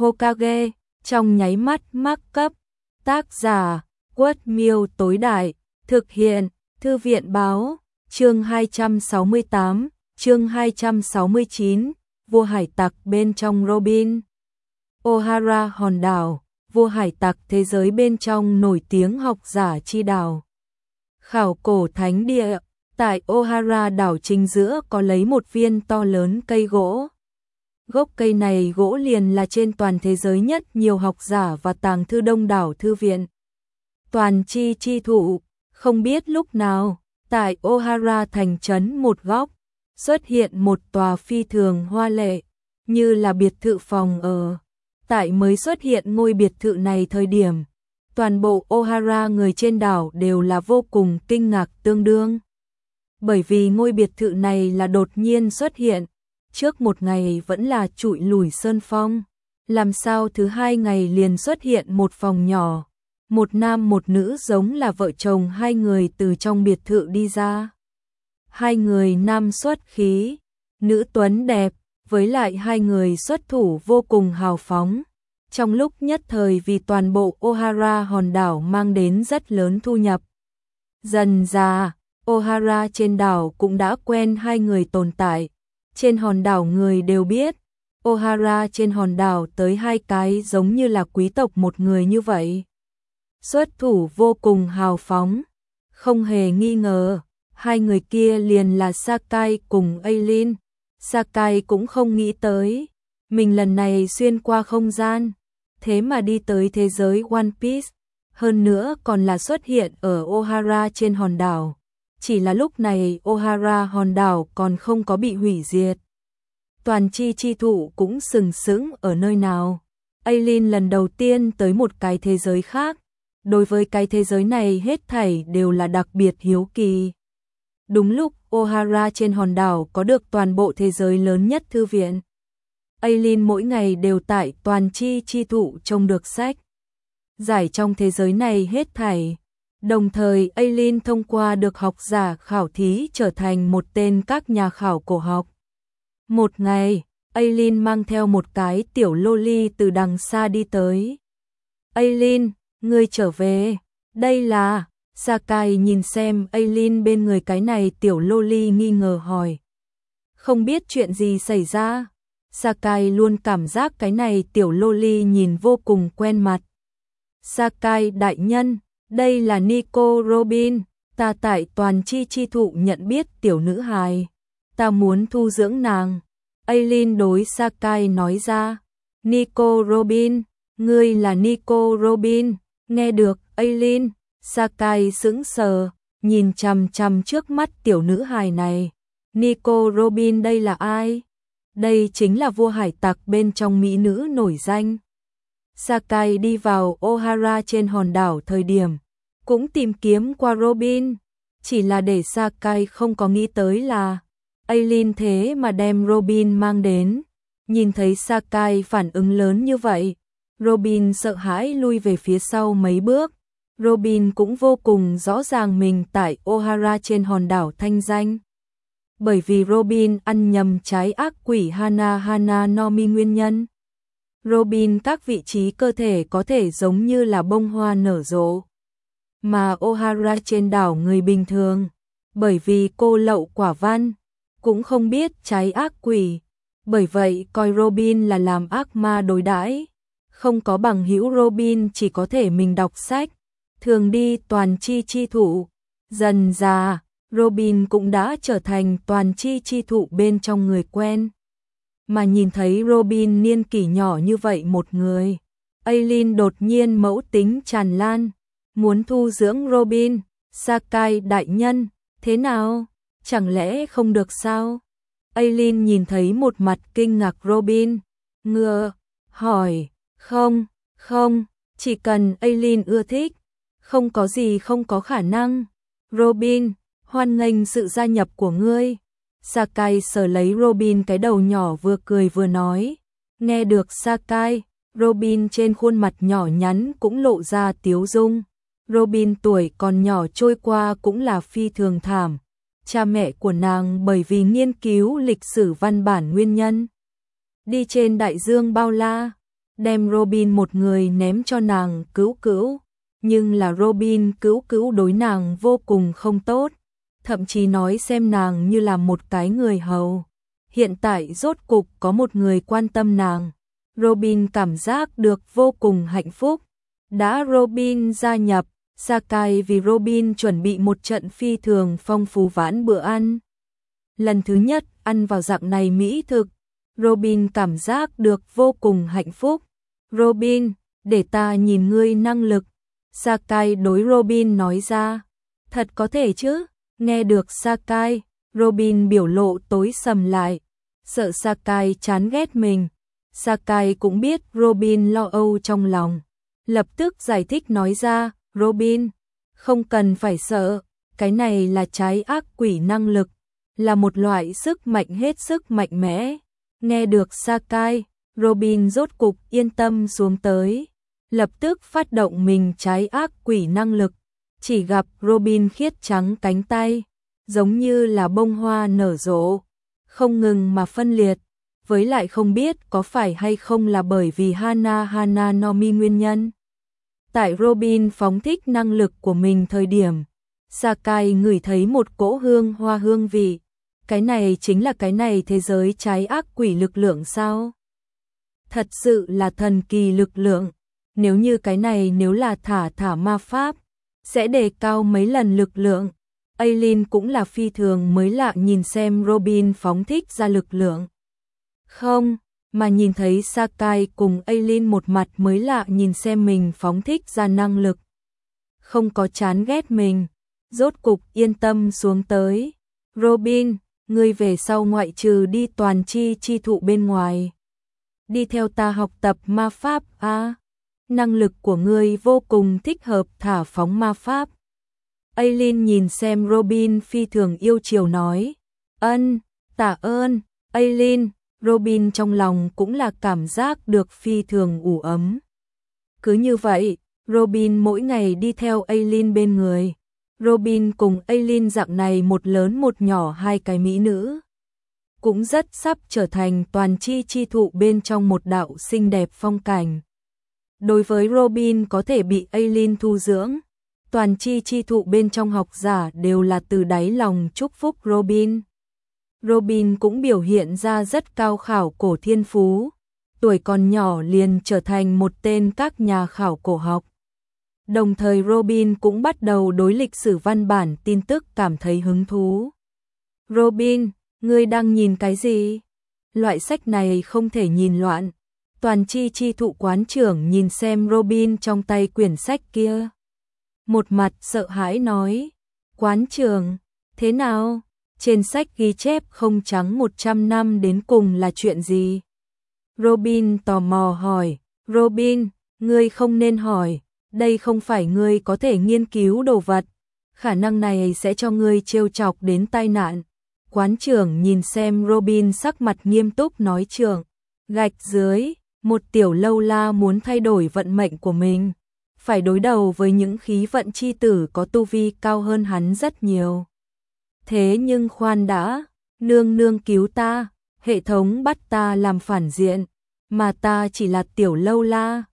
Hokage, trong nháy mắt mắc cấp. Tác giả, Quất Miêu tối đại, thực hiện, Thư viện báo, chương 268, chương 269, vua hải tặc bên trong Robin. Ohara hòn đảo, vua hải tặc thế giới bên trong nổi tiếng học giả chi đảo. Khảo cổ thánh địa, tại Ohara đảo chính giữa có lấy một viên to lớn cây gỗ. Gốc cây này gỗ liền là trên toàn thế giới nhất nhiều học giả và tàng thư đông đảo thư viện. Toàn chi thụ, không biết lúc nào, tại Ohara thành trấn một góc, xuất hiện một tòa phi thường hoa lệ, như là biệt thự phòng ở. Tại mới xuất hiện ngôi biệt thự này thời điểm, toàn bộ Ohara người trên đảo đều là vô cùng kinh ngạc tương đương. Bởi vì ngôi biệt thự này là đột nhiên xuất hiện, trước một ngày vẫn là trụi lủi sơn phong, làm sao thứ hai ngày liền xuất hiện một phòng nhỏ, một nam một nữ giống là vợ chồng hai người từ trong biệt thự đi ra. Hai người nam xuất khí, nữ tuấn đẹp, với lại hai người xuất thủ vô cùng hào phóng. Trong lúc nhất thời vì toàn bộ Ohara hòn đảo mang đến rất lớn thu nhập. Dần dà, Ohara trên đảo cũng đã quen hai người tồn tại. Trên hòn đảo người đều biết, Ohara trên hòn đảo tới hai cái giống như là quý tộc một người như vậy. Xuất thủ vô cùng hào phóng, không hề nghi ngờ, hai người kia liền là Sakai cùng Aileen. Sakai cũng không nghĩ tới, mình lần này xuyên qua không gian, thế mà đi tới thế giới One Piece, hơn nữa còn là xuất hiện ở Ohara trên hòn đảo. Chỉ là lúc này Ohara hòn đảo còn không có bị hủy diệt. Toàn chi thụ cũng sừng sững ở nơi nào. Aileen lần đầu tiên tới một cái thế giới khác. Đối với cái thế giới này hết thảy đều là đặc biệt hiếu kỳ. Đúng lúc Ohara trên hòn đảo có được toàn bộ thế giới lớn nhất thư viện. Aileen mỗi ngày đều tại toàn chi thụ trông được sách. Giải trong thế giới này hết thảy. Đồng thời Aileen thông qua được học giả khảo thí trở thành một tên các nhà khảo cổ học. Một ngày, Aileen mang theo một cái tiểu loli từ đằng xa đi tới. Aileen, ngươi trở về, đây là... Sakai nhìn xem Aileen bên người cái này tiểu loli nghi ngờ hỏi. Không biết chuyện gì xảy ra. Sakai luôn cảm giác cái này tiểu loli nhìn vô cùng quen mặt. Sakai đại nhân, đây là Nico Robin, ta tại toàn chi thụ nhận biết tiểu nữ hài. Ta muốn thu dưỡng nàng. Aileen đối Sakai nói ra. Nico Robin, ngươi là Nico Robin, nghe được Aileen. Sakai sững sờ, nhìn chằm chằm trước mắt tiểu nữ hài này. Nico Robin đây là ai? Đây chính là vua hải tặc bên trong mỹ nữ nổi danh. Sakai đi vào Ohara trên hòn đảo thời điểm, cũng tìm kiếm qua Robin. Chỉ là để Sakai không có nghĩ tới là Aileen thế mà đem Robin mang đến. Nhìn thấy Sakai phản ứng lớn như vậy, Robin sợ hãi lui về phía sau mấy bước. Robin cũng vô cùng rõ ràng mình tại Ohara trên hòn đảo thanh danh. Bởi vì Robin ăn nhầm trái ác quỷ Hana no Mi nguyên nhân. Robin các vị trí cơ thể có thể giống như là bông hoa nở rộ. Mà Ohara trên đảo người bình thường, bởi vì cô lậu quả văn, cũng không biết trái ác quỷ. Bởi vậy coi Robin là làm ác ma đối đãi. Không có bằng hữu Robin chỉ có thể mình đọc sách. Thường đi toàn chi thụ. Dần dà, Robin cũng đã trở thành toàn chi thụ bên trong người quen. Mà nhìn thấy Robin niên kỷ nhỏ như vậy một người, Aileen đột nhiên mẫu tính tràn lan, muốn thu dưỡng Robin. Sakai đại nhân, thế nào? Chẳng lẽ không được sao? Aileen nhìn thấy một mặt kinh ngạc Robin, ngựa, hỏi, không, chỉ cần Aileen ưa thích. Không có gì không có khả năng. Robin, hoan nghênh sự gia nhập của ngươi. Sakai sờ lấy Robin cái đầu nhỏ vừa cười vừa nói. Nghe được Sakai, Robin trên khuôn mặt nhỏ nhắn cũng lộ ra tiếu dung. Robin tuổi còn nhỏ trôi qua cũng là phi thường thảm. Cha mẹ của nàng bởi vì nghiên cứu lịch sử văn bản nguyên nhân. Đi trên đại dương bao la. đem Robin một người ném cho nàng Cữu Cữu, nhưng là Robin Cữu Cữu đối nàng vô cùng không tốt, thậm chí nói xem nàng như là một cái người hầu. Hiện tại rốt cục có một người quan tâm nàng, Robin cảm giác được vô cùng hạnh phúc. Đã Robin gia nhập, Sakai vì Robin chuẩn bị một trận phi thường phong phú vãn bữa ăn. Lần thứ nhất ăn vào dạng này mỹ thực, Robin cảm giác được vô cùng hạnh phúc. Robin, để ta nhìn ngươi năng lực. Sakai đối Robin nói ra. Thật có thể chứ? Nghe được Sakai, Robin biểu lộ tối sầm lại, sợ Sakai chán ghét mình. Sakai cũng biết Robin lo âu trong lòng, lập tức giải thích nói ra, Robin, không cần phải sợ, cái này là trái ác quỷ năng lực, là một loại sức mạnh hết sức mạnh mẽ. Nghe được Sakai, Robin rốt cục yên tâm xuống tới, lập tức phát động mình trái ác quỷ năng lực. Chỉ gặp Robin khiết trắng cánh tay, giống như là bông hoa nở rộ, không ngừng mà phân liệt, với lại không biết có phải hay không là bởi vì Hana no Mi nguyên nhân. Tại Robin phóng thích năng lực của mình thời điểm, Sakai ngửi thấy một cỗ hương hoa hương vị. Cái này chính là cái này thế giới trái ác quỷ lực lượng sao? Thật sự là thần kỳ lực lượng. Nếu như cái này nếu là thả ma pháp, sẽ đề cao mấy lần lực lượng. Aileen cũng là phi thường mới lạ nhìn xem Robin phóng thích ra lực lượng. Không, mà nhìn thấy Sakai cùng Aileen một mặt mới lạ nhìn xem mình phóng thích ra năng lực. Không có chán ghét mình, rốt cục yên tâm xuống tới. Robin, ngươi về sau ngoại trừ đi toàn chi thụ bên ngoài, đi theo ta học tập ma pháp a. Năng lực của ngươi vô cùng thích hợp thả phóng ma pháp. Aileen nhìn xem Robin phi thường yêu chiều nói. Tạ ơn, Aileen. Robin trong lòng cũng là cảm giác được phi thường ủ ấm. Cứ như vậy, Robin mỗi ngày đi theo Aileen bên người. Robin cùng Aileen dạng này một lớn một nhỏ hai cái mỹ nữ, cũng rất sắp trở thành toàn chi thụ bên trong một đạo xinh đẹp phong cảnh. Đối với Robin có thể bị Aileen thu dưỡng, toàn chi thụ bên trong học giả đều là từ đáy lòng chúc phúc Robin. Robin cũng biểu hiện ra rất cao khảo cổ thiên phú, tuổi còn nhỏ liền trở thành một tên các nhà khảo cổ học. Đồng thời Robin cũng bắt đầu đối lịch sử văn bản tin tức cảm thấy hứng thú. Robin, ngươi đang nhìn cái gì? Loại sách này không thể nhìn loạn. Toàn chi thụ quán trưởng nhìn xem Robin trong tay quyển sách kia, một mặt sợ hãi nói, quán trưởng, thế nào? Trên sách ghi chép không trắng 100 năm đến cùng là chuyện gì? Robin tò mò hỏi, Robin, ngươi không nên hỏi, đây không phải ngươi có thể nghiên cứu đồ vật, khả năng này sẽ cho ngươi trêu chọc đến tai nạn. Quán trưởng nhìn xem Robin sắc mặt nghiêm túc nói trưởng, gạch dưới, một tiểu lâu la muốn thay đổi vận mệnh của mình, phải đối đầu với những khí vận chi tử có tu vi cao hơn hắn rất nhiều. Thế nhưng khoan đã, nương nương cứu ta, hệ thống bắt ta làm phản diện, mà ta chỉ là tiểu lâu la,